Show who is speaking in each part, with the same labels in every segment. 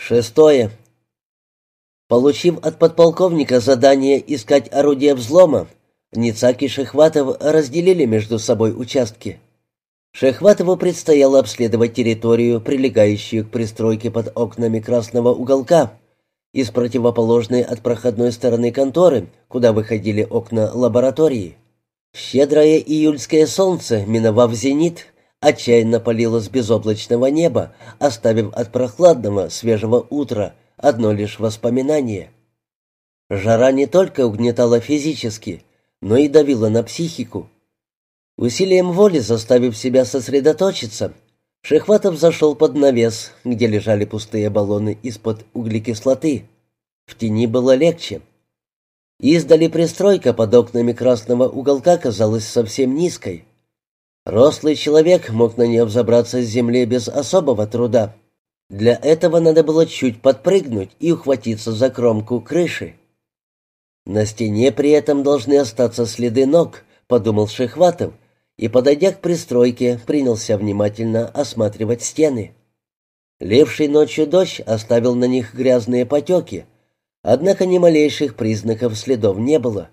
Speaker 1: Шестое. Получив от подполковника задание искать орудие взлома, Ницак и Шехватов разделили между собой участки. Шехватову предстояло обследовать территорию, прилегающую к пристройке под окнами красного уголка, из противоположной от проходной стороны конторы, куда выходили окна лаборатории. Щедрое июльское солнце, миновав зенит, отчаянно палило с безоблачного неба, оставив от прохладного, свежего утра одно лишь воспоминание. Жара не только угнетала физически, но и давила на психику. Усилием воли, заставив себя сосредоточиться, Шехватов зашел под навес, где лежали пустые баллоны из-под углекислоты. В тени было легче. Издали пристройка под окнами красного уголка казалась совсем низкой. Рослый человек мог на нее взобраться с земли без особого труда. Для этого надо было чуть подпрыгнуть и ухватиться за кромку крыши. На стене при этом должны остаться следы ног, подумал Шехватов, и, подойдя к пристройке, принялся внимательно осматривать стены. Ливший ночью дождь оставил на них грязные потеки, однако ни малейших признаков следов не было.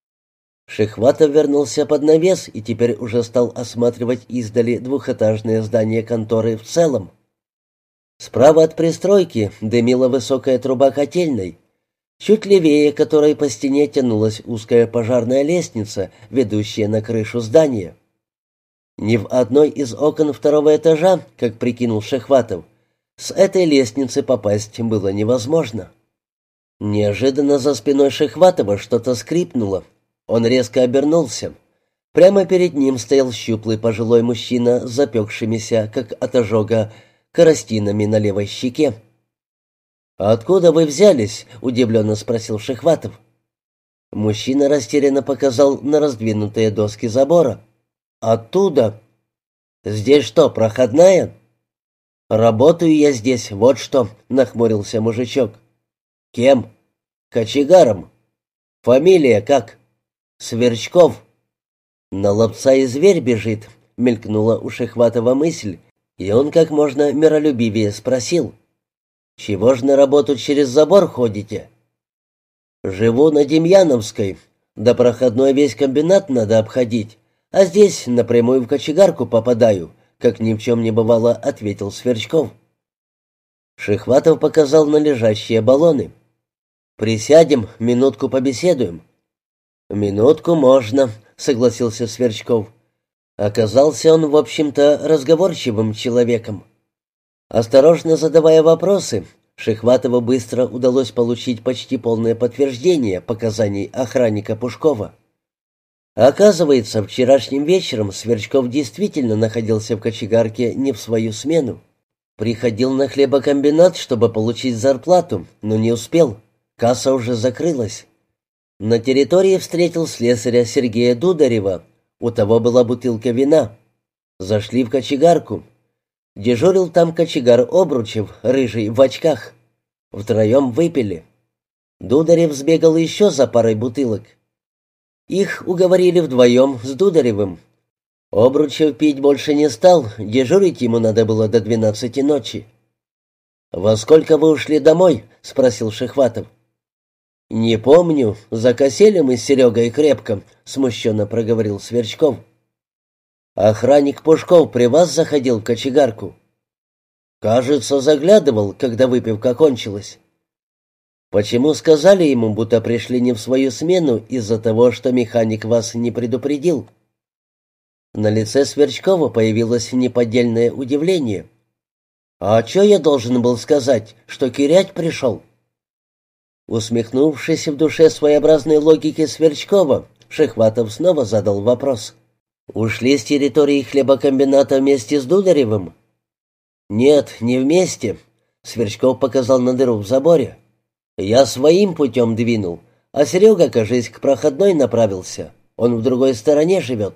Speaker 1: Шехватов вернулся под навес и теперь уже стал осматривать издали двухэтажное здание конторы в целом. Справа от пристройки дымила высокая труба котельной, чуть левее которой по стене тянулась узкая пожарная лестница, ведущая на крышу здания. Ни в одной из окон второго этажа, как прикинул Шехватов, с этой лестницы попасть было невозможно. Неожиданно за спиной Шехватова что-то скрипнуло. Он резко обернулся. Прямо перед ним стоял щуплый пожилой мужчина с запекшимися, как от ожога, коростинами на левой щеке. «Откуда вы взялись?» — удивленно спросил Шехватов. Мужчина растерянно показал на раздвинутые доски забора. «Оттуда. Здесь что, проходная?» «Работаю я здесь, вот что», — нахмурился мужичок. «Кем?» «Кочегаром». «Фамилия как?» «Сверчков». «На ловца и зверь бежит», — мелькнула у Шехватова мысль, и он как можно миролюбивее спросил. «Чего ж на работу через забор ходите?» «Живу на Демьяновской. До проходной весь комбинат надо обходить, а здесь напрямую в кочегарку попадаю», — как ни в чем не бывало, ответил Сверчков. Шехватов показал на лежащие баллоны. «Присядем, минутку побеседуем». «Минутку можно», — согласился Сверчков. Оказался он, в общем-то, разговорчивым человеком. Осторожно задавая вопросы, Шехватову быстро удалось получить почти полное подтверждение показаний охранника Пушкова. Оказывается, вчерашним вечером Сверчков действительно находился в кочегарке не в свою смену. Приходил на хлебокомбинат, чтобы получить зарплату, но не успел. Касса уже закрылась. На территории встретил слесаря Сергея Дударева. У того была бутылка вина. Зашли в кочегарку. Дежурил там кочегар Обручев, рыжий, в очках. Втроем выпили. Дударев сбегал еще за парой бутылок. Их уговорили вдвоем с Дударевым. Обручев пить больше не стал, дежурить ему надо было до 12 ночи. «Во сколько вы ушли домой?» — спросил Шехватов. «Не помню, закосели мы с Серегой крепко», — смущенно проговорил Сверчков. «Охранник Пушков при вас заходил в кочегарку?» «Кажется, заглядывал, когда выпивка кончилась». «Почему сказали ему, будто пришли не в свою смену из-за того, что механик вас не предупредил?» На лице Сверчкова появилось неподдельное удивление. «А что я должен был сказать, что кирять пришел?» Усмехнувшись в душе своеобразной логики Сверчкова, Шехватов снова задал вопрос. «Ушли с территории хлебокомбината вместе с Дударевым?» «Нет, не вместе», — Сверчков показал на дыру в заборе. «Я своим путем двинул, а Серега, кажись, к проходной направился. Он в другой стороне живет».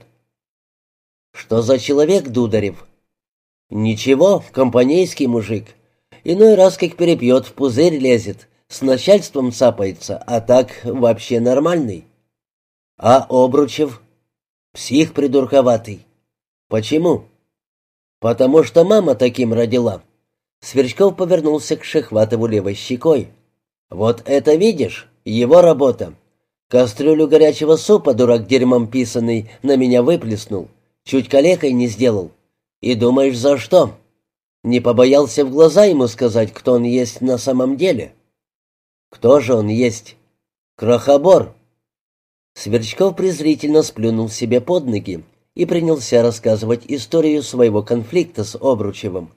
Speaker 1: «Что за человек Дударев?» «Ничего, компанейский мужик. Иной раз, как перепьет, в пузырь лезет, с начальством цапается, а так вообще нормальный». «А Обручев?» «Псих придурковатый». «Почему?» «Потому что мама таким родила. Сверчков повернулся к Шехватову левой щекой. «Вот это видишь? Его работа. Кастрюлю горячего супа, дурак дерьмом писанный, на меня выплеснул. Чуть калекой не сделал. И думаешь, за что? Не побоялся в глаза ему сказать, кто он есть на самом деле?» «Кто же он есть?» «Крохобор». Сверчков презрительно сплюнул себе под ноги и принялся рассказывать историю своего конфликта с Обручевым.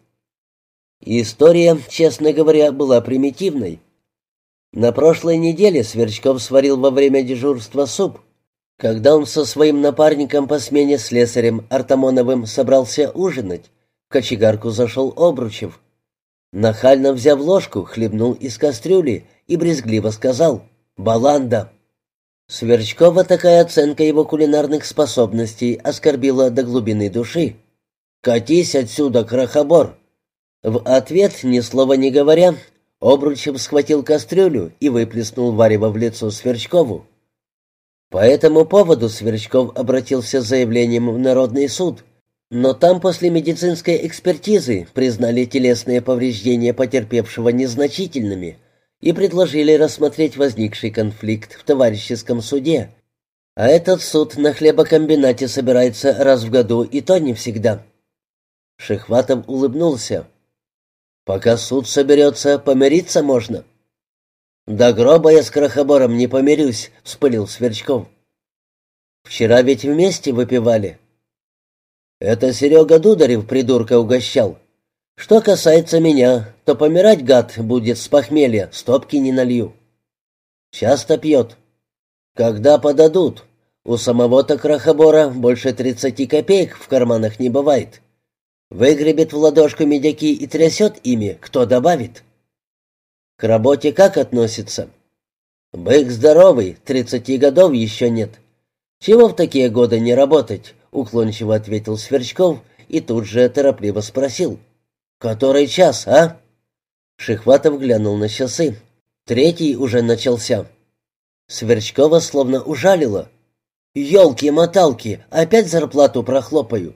Speaker 1: История, честно говоря, была примитивной. На прошлой неделе Сверчков сварил во время дежурства суп. Когда он со своим напарником по смене слесарем Артамоновым собрался ужинать, в кочегарку зашел Обручев. Нахально взяв ложку, хлебнул из кастрюли и брезгливо сказал: «Баланда». Сверчкова такая оценка его кулинарных способностей оскорбила до глубины души. «Катись отсюда, крохобор!» В ответ, ни слова не говоря, Обручев схватил кастрюлю и выплеснул варево в лицо Сверчкову. По этому поводу Сверчков обратился с заявлением в Народный суд, но там после медицинской экспертизы признали телесные повреждения потерпевшего незначительными и предложили рассмотреть возникший конфликт в товарищеском суде. А этот суд на хлебокомбинате собирается раз в году, и то не всегда. Шехватов улыбнулся. «Пока суд соберется, помириться можно». «До гроба я с крохобором не помирюсь», — вспылил Сверчков. «Вчера ведь вместе выпивали». «Это Серега Дударев придурка угощал. Что касается меня, то помирать, гад, будет с похмелья, стопки не налью». «Часто пьет». «Когда подадут? У самого-то крохобора больше 30 копеек в карманах не бывает. Выгребет в ладошку медяки и трясет ими, кто добавит». «К работе как относится?» «Бык здоровый, 30 годов еще нет. Чего в такие годы не работать?» — уклончиво ответил Сверчков и тут же торопливо спросил: «Который час, а?» Шехватов глянул на часы. 3 уже начался. Сверчкова словно ужалило. «Елки-моталки, опять зарплату прохлопаю».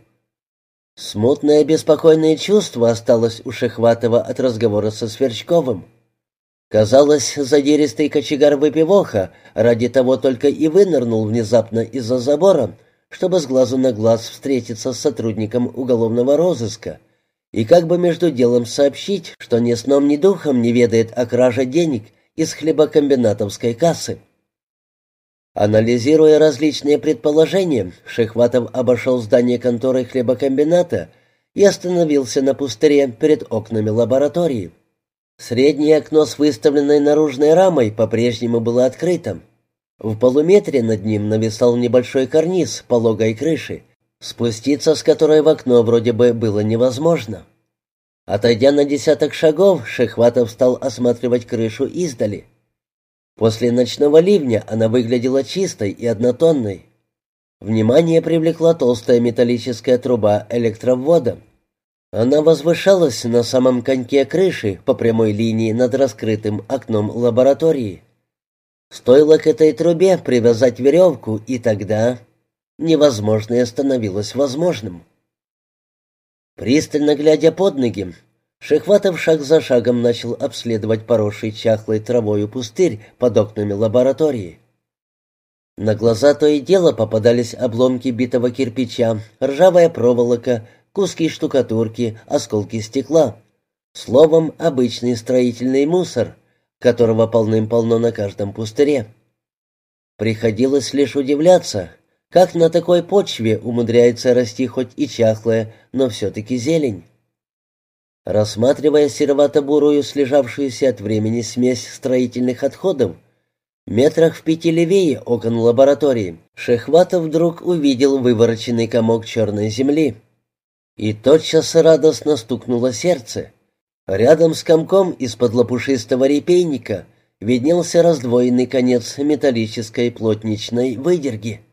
Speaker 1: Смутное беспокойное чувство осталось у Шехватова от разговора со Сверчковым. Казалось, задиристый кочегар-выпивоха ради того только и вынырнул внезапно из-за забора, чтобы с глазу на глаз встретиться с сотрудником уголовного розыска и как бы между делом сообщить, что ни сном, ни духом не ведает о краже денег из хлебокомбинатовской кассы. Анализируя различные предположения, Шехватов обошел здание конторы хлебокомбината и остановился на пустыре перед окнами лаборатории. Среднее окно с выставленной наружной рамой по-прежнему было открыто. В полуметре над ним нависал небольшой карниз пологой крыши, спуститься с которой в окно вроде бы было невозможно. Отойдя на 10 шагов, Шехватов стал осматривать крышу издали. После ночного ливня она выглядела чистой и однотонной. Внимание привлекла толстая металлическая труба электровода. Она возвышалась на самом коньке крыши по прямой линии над раскрытым окном лаборатории. Стоило к этой трубе привязать веревку, и тогда невозможное становилось возможным. Пристально глядя под ноги, Шехватов шаг за шагом начал обследовать поросший чахлой травою пустырь под окнами лаборатории. На глаза то и дело попадались обломки битого кирпича, ржавая проволока, куски штукатурки, осколки стекла. Словом, обычный строительный мусор, которого полным-полно на каждом пустыре. Приходилось лишь удивляться, как на такой почве умудряется расти хоть и чахлая, но все-таки зелень. Рассматривая серовато-бурую, слежавшуюся от времени смесь строительных отходов, метрах в 5 левее окон лаборатории, Шехватов вдруг увидел вывороченный комок черной земли. И тотчас радостно стукнуло сердце. Рядом с комком из-под лопушистого репейника виднелся раздвоенный конец металлической плотничной выдерги.